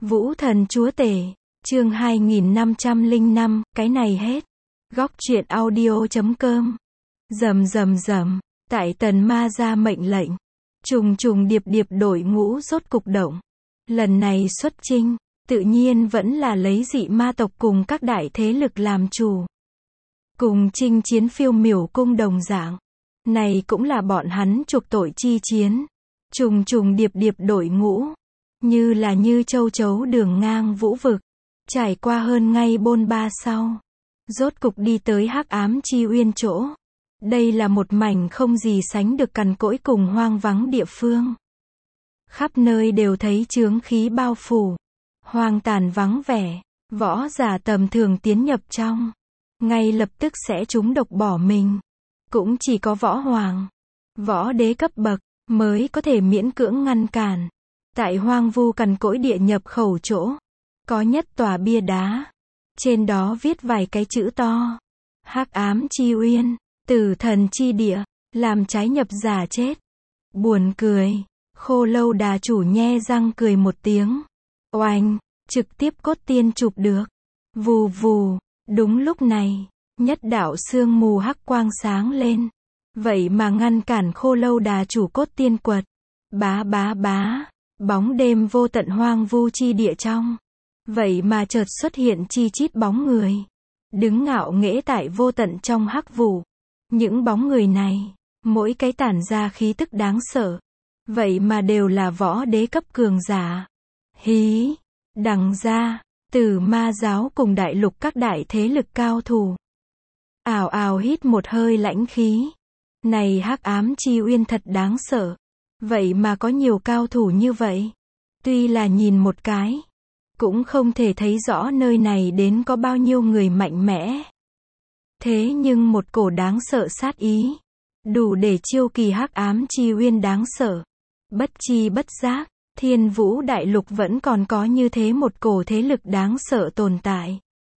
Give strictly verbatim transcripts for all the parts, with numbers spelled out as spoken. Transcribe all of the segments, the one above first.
Vũ thần chúa tể, chương hai nghìn năm trăm lẻ năm, cái này hết. Góc truyện audio chấm com. Rầm rầm rầm, tại Tần Ma ra mệnh lệnh, trùng trùng điệp điệp đội ngũ rốt cục động. Lần này xuất chinh, tự nhiên vẫn là lấy dị ma tộc cùng các đại thế lực làm chủ. Cùng chinh chiến Phiêu Miểu cung đồng dạng. Này cũng là bọn hắn chuộc tội chi chiến. Trùng trùng điệp điệp đội ngũ, như là như châu chấu đường ngang vũ vực, trải qua hơn ngay bôn ba sau, rốt cục đi tới Hắc Ám Chi Uyên chỗ. Đây là một mảnh không gì sánh được cằn cỗi cùng hoang vắng địa phương. Khắp nơi đều thấy chướng khí bao phủ, hoang tàn vắng vẻ, võ giả tầm thường tiến nhập trong, ngay lập tức sẽ trúng độc bỏ mình. Cũng chỉ có võ hoàng, võ đế cấp bậc, mới có thể miễn cưỡng ngăn cản. Tại hoang vu cằn cỗi địa nhập khẩu chỗ, có nhất tòa bia đá. Trên đó viết vài cái chữ to. Hắc Ám Chi Uyên, Tử Thần Chi Địa, làm trái nhập giả chết. Buồn cười, Khô Lâu Đà chủ nhe răng cười một tiếng. Oanh, trực tiếp cốt tiên chụp được. Vù vù, đúng lúc này, nhất đạo sương mù hắc quang sáng lên. Vậy mà ngăn cản Khô Lâu Đà chủ cốt tiên quật. Bá bá bá, bóng đêm vô tận hoang vu chi địa trong. Vậy mà chợt xuất hiện chi chít bóng người. Đứng ngạo nghễ tại vô tận trong hắc vụ. Những bóng người này, mỗi cái tản ra khí tức đáng sợ. Vậy mà đều là võ đế cấp cường giả. Hí, đằng ra, Tử Ma giáo cùng đại lục các đại thế lực cao thủ. Ào ào hít một hơi lãnh khí. Này Hắc Ám Chi Uyên thật đáng sợ. Vậy mà có nhiều cao thủ như vậy. Tuy là nhìn một cái, cũng không thể thấy rõ nơi này đến có bao nhiêu người mạnh mẽ. Thế nhưng một cổ đáng sợ sát ý, đủ để chiêu kỳ Hắc Ám Chi Uyên đáng sợ. Bất chi bất giác, Thiên Vũ đại lục vẫn còn có như thế một cổ thế lực đáng sợ tồn tại.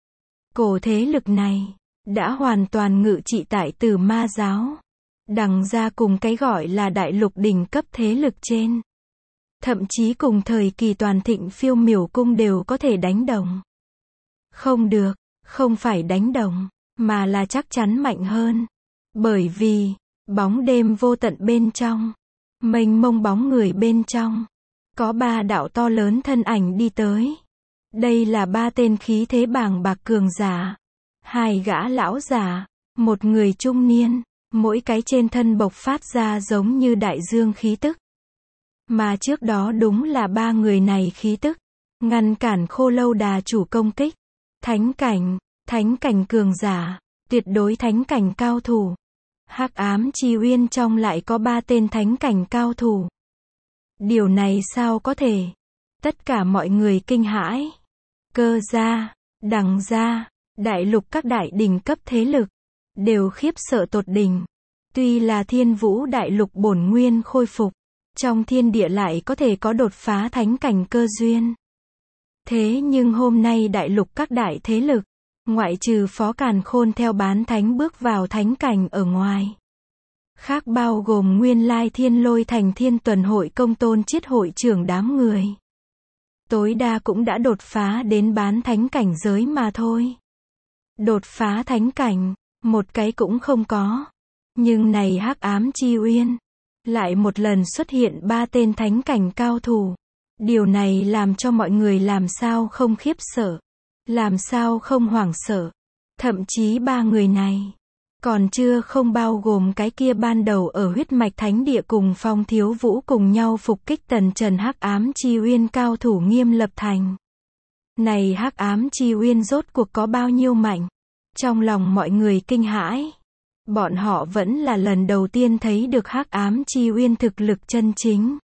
Cổ thế lực này đã hoàn toàn ngự trị tại Tử Ma giáo. Đằng ra cùng cái gọi là đại lục đỉnh cấp thế lực trên. Thậm chí cùng thời kỳ toàn thịnh Phiêu Miểu cung đều có thể đánh đồng. Không được, không phải đánh đồng, mà là chắc chắn mạnh hơn. Bởi vì, bóng đêm vô tận bên trong, mênh mông bóng người bên trong, có ba đạo to lớn thân ảnh đi tới. Đây là ba tên khí thế bàng bạc cường giả. Hai gã lão giả, một người trung niên. Mỗi cái trên thân bộc phát ra giống như đại dương khí tức. Mà trước đó đúng là ba người này khí tức, ngăn cản Khô Lâu Đà chủ công kích. Thánh cảnh, thánh cảnh cường giả, tuyệt đối thánh cảnh cao thủ. Hắc Ám Chi Uyên trong lại có ba tên thánh cảnh cao thủ. Điều này sao có thể? Tất cả mọi người kinh hãi. Cơ gia, đằng gia, đại lục các đại đỉnh cấp thế lực đều khiếp sợ tột đỉnh. Tuy là Thiên Vũ đại lục bổn nguyên khôi phục, trong thiên địa lại có thể có đột phá thánh cảnh cơ duyên. Thế nhưng hôm nay đại lục các đại thế lực, ngoại trừ Phó Càn Khôn theo bán thánh bước vào thánh cảnh ở ngoài, khác bao gồm nguyên lai Thiên Lôi thành Thiên Tuần hội công tôn chiết hội trưởng đám người. Tối đa cũng đã đột phá đến bán thánh cảnh giới mà thôi. Đột phá thánh cảnh, một cái cũng không có. Nhưng này Hắc Ám Chi Uyên, lại một lần xuất hiện ba tên thánh cảnh cao thủ. Điều này làm cho mọi người làm sao không khiếp sợ, làm sao không hoảng sợ. Thậm chí ba người này, còn chưa không bao gồm cái kia ban đầu ở huyết mạch thánh địa cùng Phong Thiếu Vũ cùng nhau phục kích tần trần Hắc Ám Chi Uyên cao thủ Nghiêm Lập Thành. Này Hắc Ám Chi Uyên rốt cuộc có bao nhiêu mạnh? Trong lòng mọi người kinh hãi. Bọn họ vẫn là lần đầu tiên thấy được Hắc Ám Chi Uyên thực lực chân chính.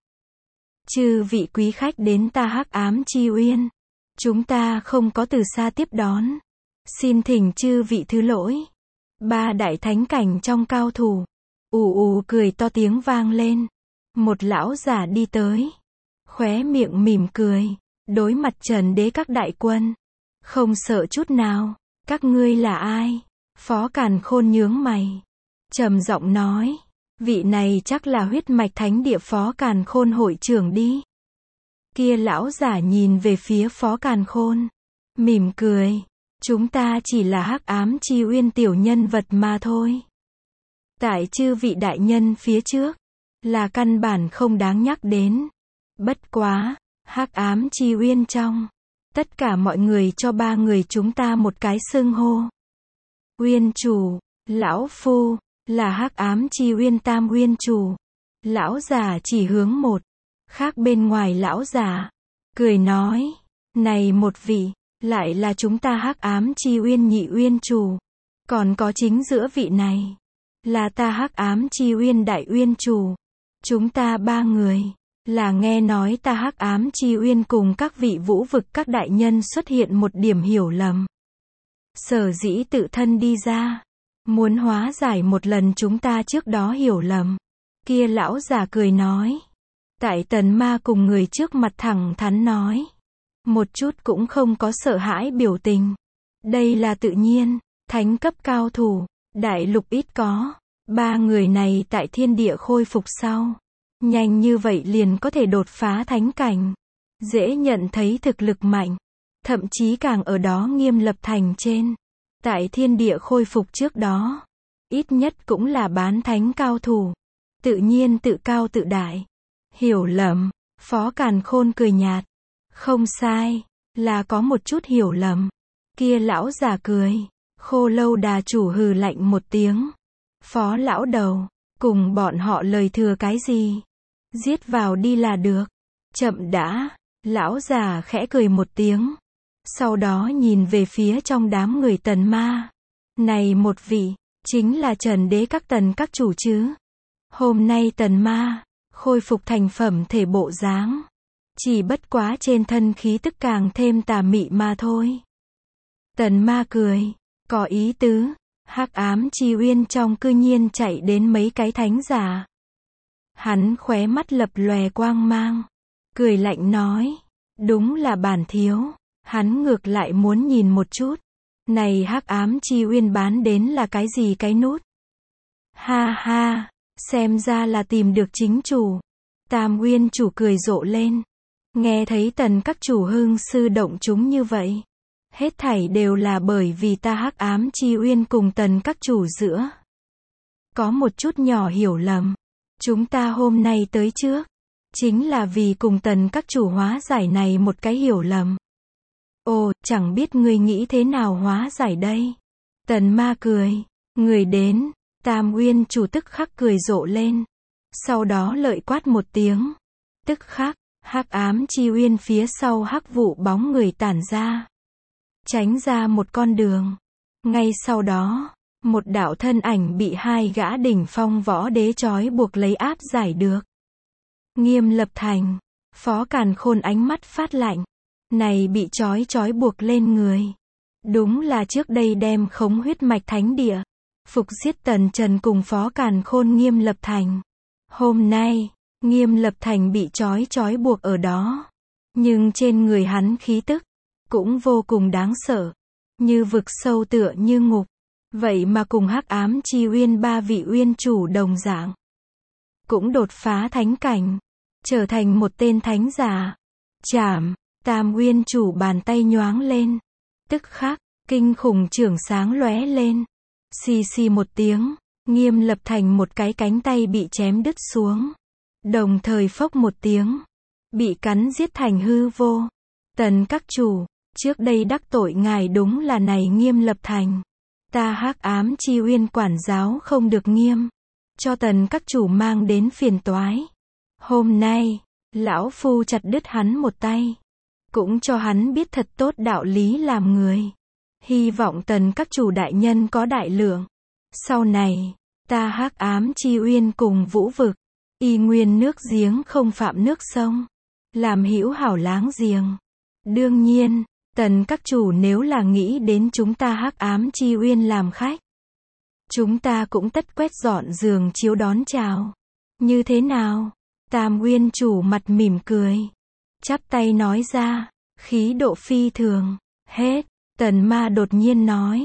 Chư vị quý khách đến ta Hắc Ám Chi Uyên, chúng ta không có từ xa tiếp đón. Xin thỉnh chư vị thứ lỗi. Ba đại thánh cảnh trong cao thủ, ù ù cười to tiếng vang lên. Một lão giả đi tới, khóe miệng mỉm cười, đối mặt Trần Đế các đại quân, không sợ chút nào. Các ngươi là ai? Phó Càn Khôn nhướng mày, trầm giọng nói, vị này chắc là huyết mạch thánh địa Phó Càn Khôn hội trưởng đi. Kia lão giả nhìn về phía Phó Càn Khôn, mỉm cười. Chúng ta chỉ là hắc ám chi uyên tiểu nhân vật mà thôi. Tại chư vị đại nhân phía trước, là căn bản không đáng nhắc đến. Bất quá, hắc ám chi uyên trong, tất cả mọi người cho ba người chúng ta một cái xưng hô. Uyên chủ, lão phu, là hắc ám chi uyên tam uyên chủ. Lão già chỉ hướng một, khác bên ngoài lão già, cười nói, này một vị, lại là chúng ta hắc ám chi uyên nhị uyên chủ. Còn có chính giữa vị này, là ta hắc ám chi uyên đại uyên chủ. Chúng ta ba người, là nghe nói ta hắc ám chi uyên cùng các vị vũ vực các đại nhân xuất hiện một điểm hiểu lầm. Sở dĩ tự thân đi ra, muốn hóa giải một lần chúng ta trước đó hiểu lầm. Kia lão già cười nói. Tại Tần Ma cùng người trước mặt thẳng thắn nói. Một chút cũng không có sợ hãi biểu tình. Đây là tự nhiên, thánh cấp cao thủ, đại lục ít có. Ba người này tại thiên địa khôi phục sau, nhanh như vậy liền có thể đột phá thánh cảnh. Dễ nhận thấy thực lực mạnh. Thậm chí càng ở đó Nghiêm Lập Thành trên. Tại thiên địa khôi phục trước đó, ít nhất cũng là bán thánh cao thủ. Tự nhiên tự cao tự đại. Hiểu lầm, Phó Càn Khôn cười nhạt. Không sai, là có một chút hiểu lầm. Kia lão già cười. Khô Lâu Đà chủ hừ lạnh một tiếng. Phó lão đầu, cùng bọn họ lời thừa cái gì? Giết vào đi là được. Chậm đã, lão già khẽ cười một tiếng. Sau đó nhìn về phía trong đám người Tần Ma. Này một vị, chính là Trần Đế các tần các chủ chứ. Hôm nay Tần Ma, khôi phục thành phẩm thể bộ dáng. Chỉ bất quá trên thân khí tức càng thêm tà mị mà thôi. Tần Ma cười, có ý tứ. Hắc ám chi uyên trong cư nhiên chạy đến mấy cái thánh giả. Hắn khóe mắt lập lòe quang mang. Cười lạnh nói. Đúng là bản thiếu. Hắn ngược lại muốn nhìn một chút. Này hắc ám chi uyên bán đến là cái gì cái nút? Ha ha, xem ra là tìm được chính chủ. Tam uyên chủ cười rộ lên. Nghe thấy Tần các chủ hưng sư động chúng như vậy. Hết thảy đều là bởi vì ta hắc ám chi uyên cùng Tần các chủ giữa. Có một chút nhỏ hiểu lầm. Chúng ta hôm nay tới trước. Chính là vì cùng Tần các chủ hóa giải này một cái hiểu lầm. Ồ, chẳng biết ngươi nghĩ thế nào hóa giải đây? Tần Ma cười. Người đến. Tam uyên chủ tức khắc cười rộ lên. Sau đó lợi quát một tiếng. Tức khắc, hắc ám chi uyên phía sau hắc vụ bóng người tản ra. Tránh ra một con đường. Ngay sau đó, một đạo thân ảnh bị hai gã đỉnh phong võ đế trói buộc lấy áp giải được. Nghiêm Lập Thành. Phó Càn Khôn ánh mắt phát lạnh. Này bị trói trói buộc lên người. Đúng là trước đây đem khống huyết mạch thánh địa. Phục giết Tần Trần cùng Phó Càn Khôn Nghiêm Lập Thành. Hôm nay, Nghiêm Lập Thành bị trói trói buộc ở đó. Nhưng trên người hắn khí tức, cũng vô cùng đáng sợ. Như vực sâu tựa như ngục. Vậy mà cùng hắc ám chi uyên ba vị uyên chủ đồng dạng. Cũng đột phá thánh cảnh. Trở thành một tên thánh giả. Chảm, Tam uyên chủ bàn tay nhoáng lên. Tức khắc, kinh khủng chưởng sáng lóe lên. Xì xì một tiếng, Nghiêm Lập Thành một cái cánh tay bị chém đứt xuống. Đồng thời phốc một tiếng, bị cắn giết thành hư vô. Tần các chủ, trước đây đắc tội ngài đúng là này Nghiêm Lập Thành. Ta hắc ám chi uyên quản giáo không được nghiêm. Cho Tần các chủ mang đến phiền toái. Hôm nay, lão phu chặt đứt hắn một tay. Cũng cho hắn biết thật tốt đạo lý làm người. Hy vọng Tần các chủ đại nhân có đại lượng. Sau này, ta hắc ám chi uyên cùng vũ vực. Y nguyên nước giếng không phạm nước sông. Làm hữu hảo láng giềng. Đương nhiên, Tần các chủ nếu là nghĩ đến chúng ta hắc ám chi uyên làm khách. Chúng ta cũng tất quét dọn giường chiếu đón chào. Như thế nào? Tam uyên chủ mặt mỉm cười. Chắp tay nói ra, khí độ phi thường. Hết. Tần Ma đột nhiên nói.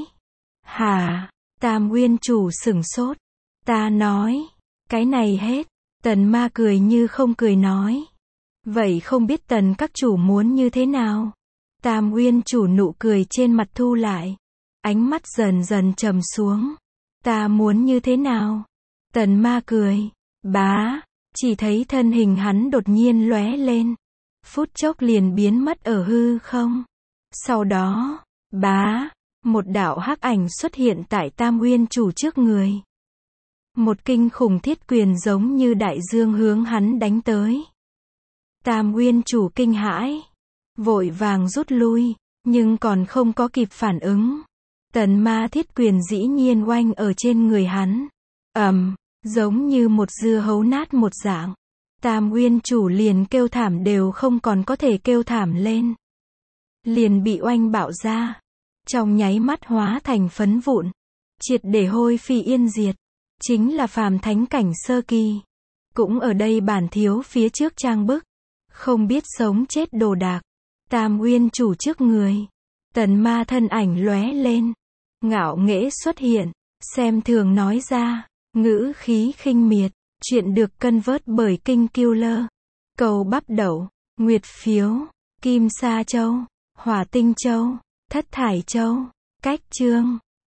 Hả? Tam uyên chủ sửng sốt. Ta nói. Cái này hết. Tần Ma cười như không cười nói. Vậy không biết tần các chủ muốn như thế nào? Tam Uyên chủ nụ cười trên mặt thu lại. Ánh mắt dần dần trầm xuống. Ta muốn như thế nào? Tần ma cười. Bá, chỉ thấy thân hình hắn đột nhiên lóe lên. Phút chốc liền biến mất ở hư không. Sau đó, bá, một đạo hắc ảnh xuất hiện tại Tam Uyên chủ trước người. Một kinh khủng thiết quyền giống như đại dương hướng hắn đánh tới. Tam Uyên chủ kinh hãi, vội vàng rút lui, nhưng còn không có kịp phản ứng. Tần ma thiết quyền dĩ nhiên oanh ở trên người hắn. ầm, giống như một dưa hấu nát một dạng. Tam Uyên chủ liền kêu thảm đều không còn có thể kêu thảm lên. Liền bị oanh bạo ra. Trong nháy mắt hóa thành phấn vụn. Triệt để hôi phi yên diệt. Chính là phàm thánh cảnh sơ kỳ. Cũng ở đây bản thiếu phía trước trang bức. Không biết sống chết đồ đạc. Tam Uyên chủ trước người. Tần ma thân ảnh lóe lên. Ngạo nghễ xuất hiện. Xem thường nói ra. Ngữ khí khinh miệt. Chuyện được cân vớt bởi Kinh Killer. Cầu bắp đậu. Nguyệt phiếu. Kim sa châu. Hỏa tinh châu. Thất thải châu. Cách chương.